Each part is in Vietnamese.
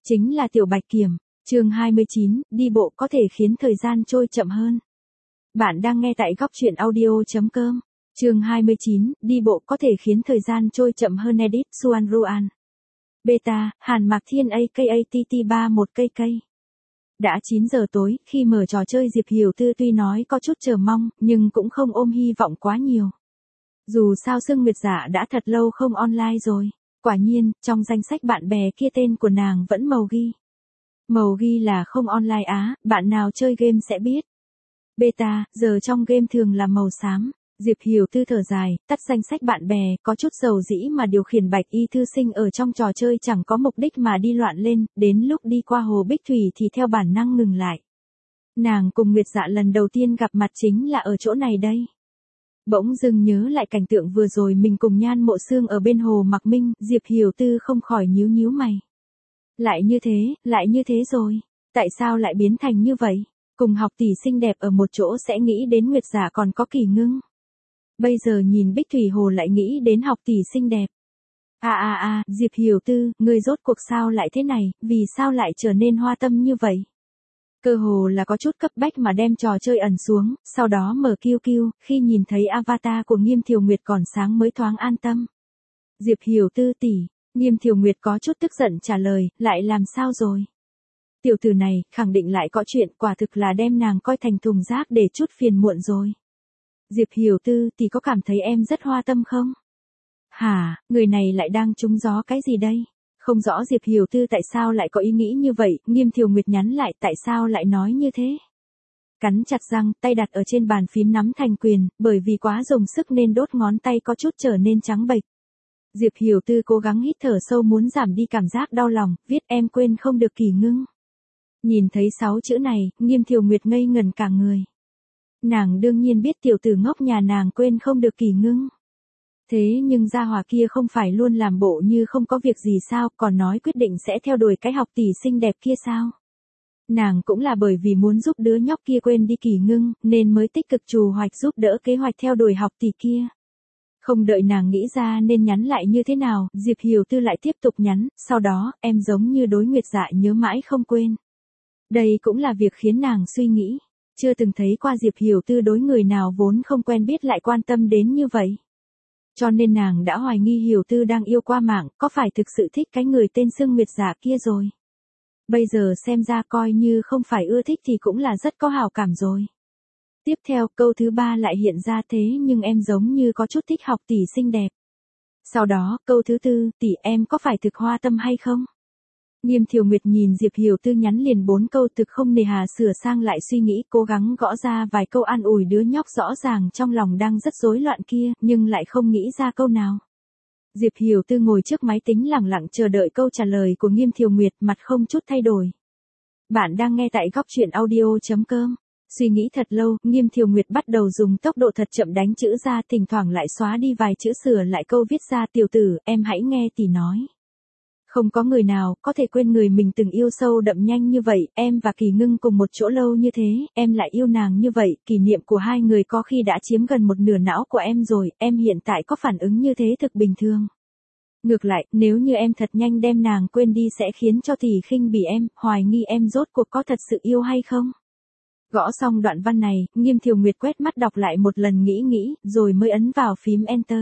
chính là Tiểu Bạch Kiểm. Chương 29, đi bộ có thể khiến thời gian trôi chậm hơn. Bạn đang nghe tại góc truyện audio.com. Chương 29, đi bộ có thể khiến thời gian trôi chậm hơn. Edit Xuan Ruan. Beta, Hàn Mạc Thiên aka TT31 cây cây. Đã 9 giờ tối, khi mở trò chơi Diệp Hiểu Tư tuy nói có chút chờ mong, nhưng cũng không ôm hy vọng quá nhiều. Dù sao Sương Nguyệt Dạ đã thật lâu không online rồi. Quả nhiên, trong danh sách bạn bè kia tên của nàng vẫn màu ghi. Màu ghi là không online á, bạn nào chơi game sẽ biết. Beta, giờ trong game thường là màu xám. Diệp Hiểu Tư thở dài, tắt danh sách bạn bè, có chút dầu dĩ mà điều khiển Bạch Y thư sinh ở trong trò chơi chẳng có mục đích mà đi loạn lên, đến lúc đi qua hồ Bích Thủy thì theo bản năng ngừng lại. Nàng cùng Nguyệt Dạ lần đầu tiên gặp mặt chính là ở chỗ này đây. Bỗng dưng nhớ lại cảnh tượng vừa rồi mình cùng Nhan Mộ Sương ở bên hồ Mạc Minh, Diệp Hiểu Tư không khỏi nhíu nhíu mày. Lại như thế rồi, tại sao lại biến thành như vậy? Cùng học tỷ xinh đẹp ở một chỗ sẽ nghĩ đến Nguyệt Dạ còn có Kỳ Ngưng. Bây giờ nhìn Bích Thủy Hồ lại nghĩ đến học tỷ xinh đẹp. Diệp Hiểu Tư, ngươi rốt cuộc sao lại thế này, vì sao lại trở nên hoa tâm như vậy? Cơ hồ là có chút cấp bách mà đem trò chơi ẩn xuống, sau đó mở QQ, khi nhìn thấy avatar của Nghiêm Thiều Nguyệt còn sáng mới thoáng an tâm. Diệp Hiểu Tư tỷ, Nghiêm Thiều Nguyệt có chút tức giận trả lời, lại làm sao rồi? Tiểu tử này, khẳng định lại có chuyện, quả thực là đem nàng coi thành thùng rác để chút phiền muộn rồi. Diệp Hiểu Tư tỷ có cảm thấy em rất hoa tâm không? Hả, người này lại đang trúng gió cái gì đây? Không rõ Diệp Hiểu Tư tại sao lại có ý nghĩ như vậy, Nghiêm Thiều Nguyệt nhắn lại tại sao lại nói như thế. Cắn chặt răng, tay đặt ở trên bàn phím nắm thành quyền, bởi vì quá dùng sức nên đốt ngón tay có chút trở nên trắng bệch. Diệp Hiểu Tư cố gắng hít thở sâu muốn giảm đi cảm giác đau lòng, viết em quên không được Kỳ Ngưng. Nhìn thấy 6 chữ này, Nghiêm Thiều Nguyệt ngây ngẩn cả người. Nàng đương nhiên biết tiểu tử ngốc nhà nàng quên không được Kỳ Ngưng. Thế nhưng gia hỏa kia không phải luôn làm bộ như không có việc gì sao, còn nói quyết định sẽ theo đuổi cái học tỷ xinh đẹp kia sao? Nàng cũng là bởi vì muốn giúp đứa nhóc kia quên đi Kỳ Ngưng, nên mới tích cực trù hoạch giúp đỡ kế hoạch theo đuổi học tỷ kia. Không đợi nàng nghĩ ra nên nhắn lại như thế nào, Diệp Hiểu Tư lại tiếp tục nhắn, sau đó, em giống như đối Nguyệt Dạ nhớ mãi không quên. Đây cũng là việc khiến nàng suy nghĩ, chưa từng thấy qua Diệp Hiểu Tư đối người nào vốn không quen biết lại quan tâm đến như vậy. Cho nên nàng đã hoài nghi Hiểu Tư đang yêu qua mạng, có phải thực sự thích cái người tên Sương Nguyệt Dạ kia rồi. Bây giờ xem ra coi như không phải ưa thích thì cũng là rất có hảo cảm rồi. Tiếp theo câu thứ 3 lại hiện ra thế nhưng em giống như có chút thích học tỷ xinh đẹp. Sau đó câu thứ 4, tỷ em có phải thực hoa tâm hay không? Nghiêm Thiều Nguyệt nhìn Diệp Hiểu Tư nhắn liền 4 câu thực không nề hà sửa sang lại suy nghĩ cố gắng gõ ra vài câu an ủi đứa nhóc rõ ràng trong lòng đang rất rối loạn kia nhưng lại không nghĩ ra câu nào. Diệp Hiểu Tư ngồi trước máy tính lẳng lặng chờ đợi câu trả lời của Nghiêm Thiều Nguyệt mặt không chút thay đổi. Bạn đang nghe tại góc truyện audio.com. Suy nghĩ thật lâu, Nghiêm Thiều Nguyệt bắt đầu dùng tốc độ thật chậm đánh chữ ra thỉnh thoảng lại xóa đi vài chữ sửa lại câu viết ra tiểu tử, em hãy nghe tỷ nói. Không có người nào có thể quên người mình từng yêu sâu đậm nhanh như vậy, em và Kỳ Ngưng cùng một chỗ lâu như thế, em lại yêu nàng như vậy, kỷ niệm của hai người có khi đã chiếm gần một nửa não của em rồi, em hiện tại có phản ứng như thế thực bình thường. Ngược lại, nếu như em thật nhanh đem nàng quên đi sẽ khiến cho tỷ khinh bỉ em, hoài nghi em rốt cuộc có thật sự yêu hay không. Gõ xong đoạn văn này, Nghiêm Thiều Nguyệt quét mắt đọc lại một lần nghĩ, rồi mới ấn vào phím Enter.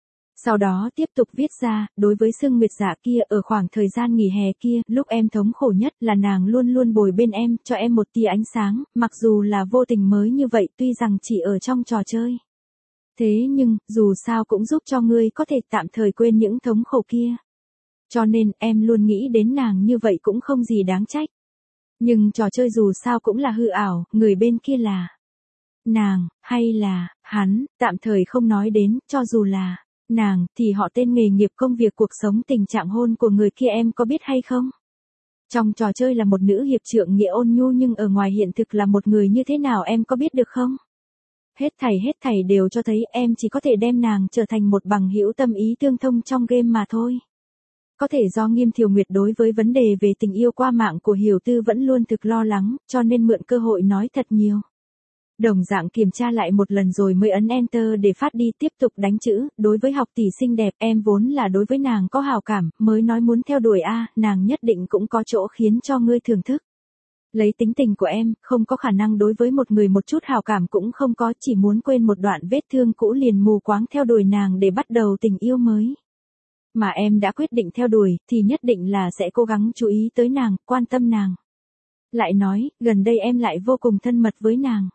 Sau đó tiếp tục viết ra, đối với Sương Nguyệt Dạ kia ở khoảng thời gian nghỉ hè kia, lúc em thống khổ nhất là nàng luôn luôn bồi bên em, cho em một tia ánh sáng, mặc dù là vô tình mới như vậy tuy rằng chỉ ở trong trò chơi. Thế nhưng, dù sao cũng giúp cho ngươi có thể tạm thời quên những thống khổ kia. Cho nên, em luôn nghĩ đến nàng như vậy cũng không gì đáng trách. Nhưng trò chơi dù sao cũng là hư ảo, người bên kia là nàng, hay là hắn, tạm thời không nói đến, cho dù là nàng, thì họ tên nghề nghiệp công việc cuộc sống tình trạng hôn của người kia em có biết hay không? Trong trò chơi là một nữ hiệp trượng nghĩa ôn nhu nhưng ở ngoài hiện thực là một người như thế nào em có biết được không? Hết thảy đều cho thấy em chỉ có thể đem nàng trở thành một bằng hữu tâm ý tương thông trong game mà thôi. Có thể do Nghiêm Thiều Nguyệt đối với vấn đề về tình yêu qua mạng của Hiểu Tư vẫn luôn thực lo lắng, cho nên mượn cơ hội nói thật nhiều. Đồng dạng kiểm tra lại một lần rồi mới ấn Enter để phát đi, tiếp tục đánh chữ, đối với học tỷ xinh đẹp, em vốn là đối với nàng có hào cảm, mới nói muốn theo đuổi nàng nhất định cũng có chỗ khiến cho ngươi thưởng thức. Lấy tính tình của em, không có khả năng đối với một người một chút hào cảm cũng không có, chỉ muốn quên một đoạn vết thương cũ liền mù quáng theo đuổi nàng để bắt đầu tình yêu mới. Mà em đã quyết định theo đuổi, thì nhất định là sẽ cố gắng chú ý tới nàng, quan tâm nàng. Lại nói, gần đây em lại vô cùng thân mật với nàng.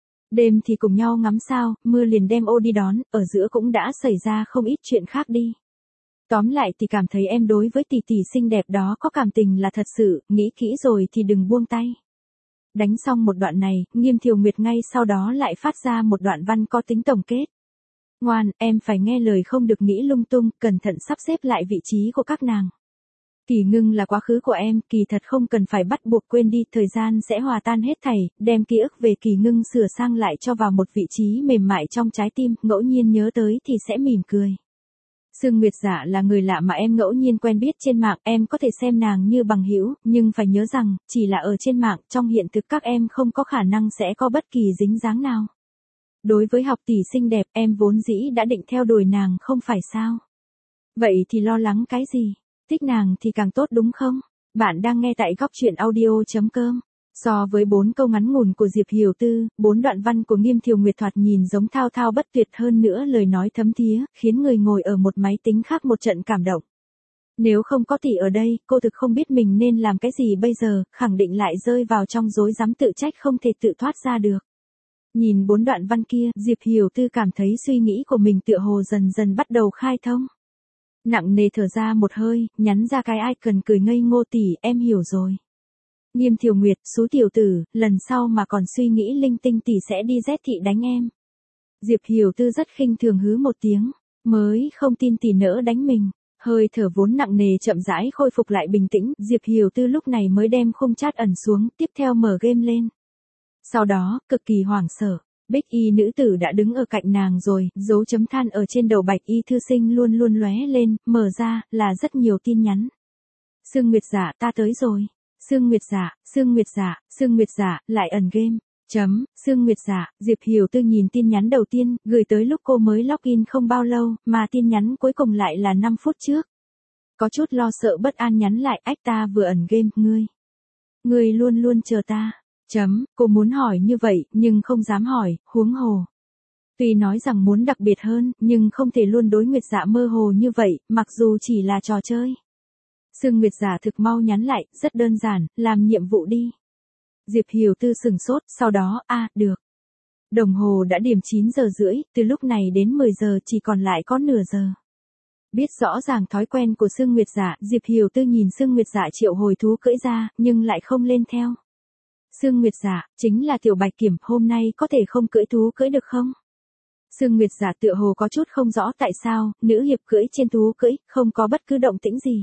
Đêm thì cùng nhau ngắm sao, mưa liền đem ô đi đón, ở giữa cũng đã xảy ra không ít chuyện khác đi. Tóm lại thì cảm thấy em đối với tỷ tỷ xinh đẹp đó có cảm tình là thật sự, nghĩ kỹ rồi thì đừng buông tay. Đánh xong một đoạn này, Nghiêm Thiều Nguyệt ngay sau đó lại phát ra một đoạn văn có tính tổng kết. Ngoan, em phải nghe lời không được nghĩ lung tung, cẩn thận sắp xếp lại vị trí của các nàng. Kỳ Ngưng là quá khứ của em, kỳ thật không cần phải bắt buộc quên đi, thời gian sẽ hòa tan hết thảy, đem ký ức về Kỳ Ngưng sửa sang lại cho vào một vị trí mềm mại trong trái tim, ngẫu nhiên nhớ tới thì sẽ mỉm cười. Sương Nguyệt Dạ là người lạ mà em ngẫu nhiên quen biết trên mạng, em có thể xem nàng như bằng hữu, nhưng phải nhớ rằng, chỉ là ở trên mạng, trong hiện thực các em không có khả năng sẽ có bất kỳ dính dáng nào. Đối với học tỷ xinh đẹp, em vốn dĩ đã định theo đuổi nàng không phải sao? Vậy thì lo lắng cái gì? Thích nàng thì càng tốt đúng không? Bạn đang nghe tại góc truyện audio.com. So với 4 câu ngắn ngủn của Diệp Hiểu Tư, 4 đoạn văn của Nghiêm Thiều Nguyệt thoạt nhìn giống thao thao bất tuyệt, hơn nữa lời nói thấm thía, khiến người ngồi ở một máy tính khác một trận cảm động. Nếu không có tỷ ở đây, cô thực không biết mình nên làm cái gì bây giờ, khẳng định lại rơi vào trong rối rắm tự trách không thể tự thoát ra được. Nhìn 4 đoạn văn kia, Diệp Hiểu Tư cảm thấy suy nghĩ của mình tựa hồ dần dần bắt đầu khai thông. Nặng nề thở ra một hơi, nhắn ra cái icon cười ngây ngô, tỷ, em hiểu rồi. Nghiêm Thiều Nguyệt, xú tiểu tử, lần sau mà còn suy nghĩ linh tinh tỷ sẽ đi Z thị đánh em. Diệp Hiểu Tư rất khinh thường hứ một tiếng, mới không tin tỷ nỡ đánh mình. Hơi thở vốn nặng nề chậm rãi khôi phục lại bình tĩnh, Diệp Hiểu Tư lúc này mới đem khung chat ẩn xuống, tiếp theo mở game lên. Sau đó, cực kỳ hoảng sợ, Bích Y nữ tử đã đứng ở cạnh nàng rồi, dấu chấm than ở trên đầu Bạch Y thư sinh luôn luôn lóe lên, mở ra, là rất nhiều tin nhắn. Sương Nguyệt Dạ, ta tới rồi. Sương Nguyệt Dạ, Sương Nguyệt Dạ, Sương Nguyệt Dạ, lại ẩn game. Sương Nguyệt Dạ, Diệp Hiểu Tư nhìn tin nhắn đầu tiên, gửi tới lúc cô mới login không bao lâu, mà tin nhắn cuối cùng lại là 5 phút trước. Có chút lo sợ bất an nhắn lại, ách ta vừa ẩn game, ngươi luôn luôn chờ ta. Cô muốn hỏi như vậy, nhưng không dám hỏi, huống hồ. Tuy nói rằng muốn đặc biệt hơn, nhưng không thể luôn đối Nguyệt Dạ mơ hồ như vậy, mặc dù chỉ là trò chơi. Sương Nguyệt Dạ thực mau nhắn lại, rất đơn giản, làm nhiệm vụ đi. Diệp Hiểu Tư sừng sốt, sau đó, được. Đồng hồ đã điểm 9 giờ rưỡi, từ lúc này đến 10 giờ chỉ còn lại có nửa giờ. Biết rõ ràng thói quen của Sương Nguyệt Dạ, Diệp Hiểu Tư nhìn Sương Nguyệt Dạ triệu hồi thú cưỡi ra, nhưng lại không lên theo. Sương Nguyệt Dạ, chính là Tiểu Bạch Kiểm, hôm nay có thể không cưỡi thú cưỡi được không? Sương Nguyệt Dạ tựa hồ có chút không rõ tại sao, nữ hiệp cưỡi trên thú cưỡi, không có bất cứ động tĩnh gì.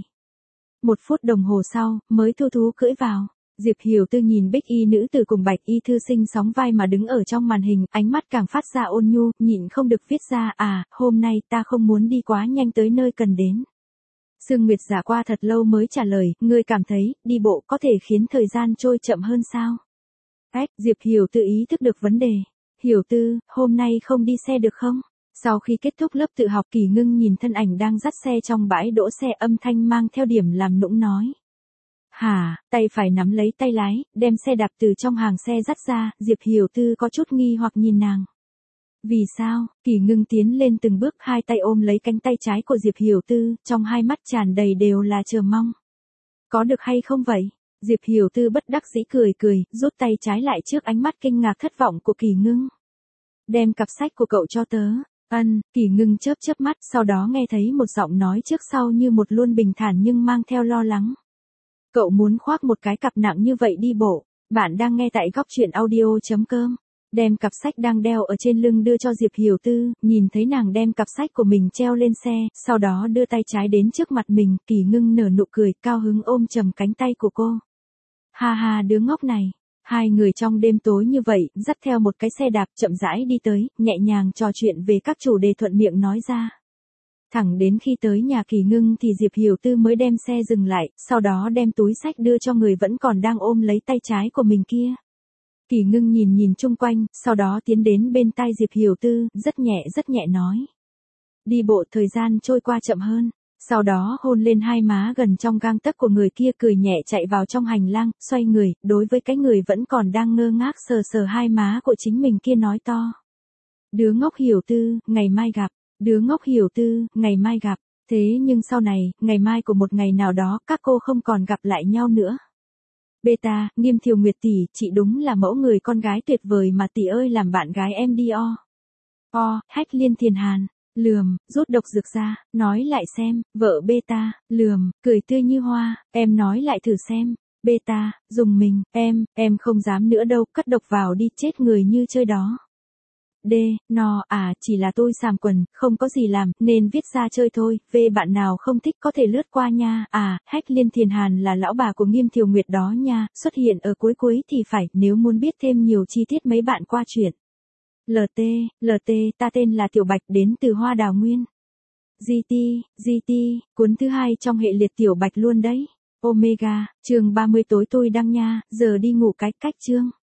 1 phút đồng hồ sau, mới thu thú cưỡi vào. Diệp Hiểu Tư nhìn Bích Y nữ tử cùng Bạch Y thư sinh sóng vai mà đứng ở trong màn hình, ánh mắt càng phát ra ôn nhu, nhịn không được viết ra, hôm nay ta không muốn đi quá nhanh tới nơi cần đến. Sương Nguyệt Dạ qua thật lâu mới trả lời, ngươi cảm thấy, đi bộ có thể khiến thời gian trôi chậm hơn sao? Diệp Hiểu Tư ý thức được vấn đề. Hiểu Tư, hôm nay không đi xe được không? Sau khi kết thúc lớp tự học, Kỳ Ngưng nhìn thân ảnh đang dắt xe trong bãi đỗ xe, âm thanh mang theo điểm làm nũng nói. Tay phải nắm lấy tay lái, đem xe đạp từ trong hàng xe dắt ra, Diệp Hiểu Tư có chút nghi hoặc nhìn nàng. Vì sao? Kỳ Ngưng tiến lên từng bước, hai tay ôm lấy cánh tay trái của Diệp Hiểu Tư, trong hai mắt tràn đầy đều là chờ mong. Có được hay không vậy? Diệp Hiểu Tư bất đắc dĩ cười, rút tay trái lại trước ánh mắt kinh ngạc thất vọng của Kỳ Ngưng. Đem cặp sách của cậu cho tớ. Kỳ Ngưng chớp mắt, sau đó nghe thấy một giọng nói trước sau như một, luôn bình thản nhưng mang theo lo lắng. Cậu muốn khoác một cái cặp nặng như vậy đi bộ. Bạn đang nghe tại góc truyện audio.com. Đem cặp sách đang đeo ở trên lưng đưa cho Diệp Hiểu Tư, nhìn thấy nàng đem cặp sách của mình treo lên xe, sau đó đưa tay trái đến trước mặt mình, Kỳ Ngưng nở nụ cười, cao hứng ôm chầm cánh tay của cô. Ha đứa ngốc này. Hai người trong đêm tối như vậy, dắt theo một cái xe đạp chậm rãi đi tới, nhẹ nhàng trò chuyện về các chủ đề thuận miệng nói ra. Thẳng đến khi tới nhà Kỳ Ngưng thì Diệp Hiểu Tư mới đem xe dừng lại, sau đó đem túi sách đưa cho người vẫn còn đang ôm lấy tay trái của mình kia. Kỳ Ngưng nhìn nhìn chung quanh, sau đó tiến đến bên tai Diệp Hiểu Tư, rất nhẹ nói. Đi bộ thời gian trôi qua chậm hơn. Sau đó hôn lên hai má gần trong gang tấc của người kia, cười nhẹ chạy vào trong hành lang, xoay người, đối với cái người vẫn còn đang ngơ ngác sờ sờ hai má của chính mình kia nói to. Đứa ngốc Hiểu Tư, ngày mai gặp. Đứa ngốc Hiểu Tư, ngày mai gặp. Thế nhưng sau này, ngày mai của một ngày nào đó, các cô không còn gặp lại nhau nữa. Beta, Nghiêm Thiều Nguyệt tỷ, chị đúng là mẫu người con gái tuyệt vời mà tỷ ơi, làm bạn gái em đi o. Hách Liên Thiền Hàn, lườm, rút độc dược ra, nói lại xem, vợ Beta, lườm, cười tươi như hoa, em nói lại thử xem. Beta, dùng mình, em không dám nữa đâu, cất độc vào đi, chết người như chơi đó. Chỉ là tôi xàm quần, không có gì làm, nên viết ra chơi thôi, bạn nào không thích có thể lướt qua nha. Hách Liên Thiền Hàn là lão bà của Nghiêm Thiều Nguyệt đó nha, xuất hiện ở cuối thì phải, nếu muốn biết thêm nhiều chi tiết mấy bạn qua chuyện. LT, ta tên là Tiểu Bạch, đến từ Hoa Đào Nguyên. GT, cuốn thứ 2 trong hệ liệt Tiểu Bạch luôn đấy. Omega, chương 30 tối tôi đăng nha, giờ đi ngủ cái cách chương.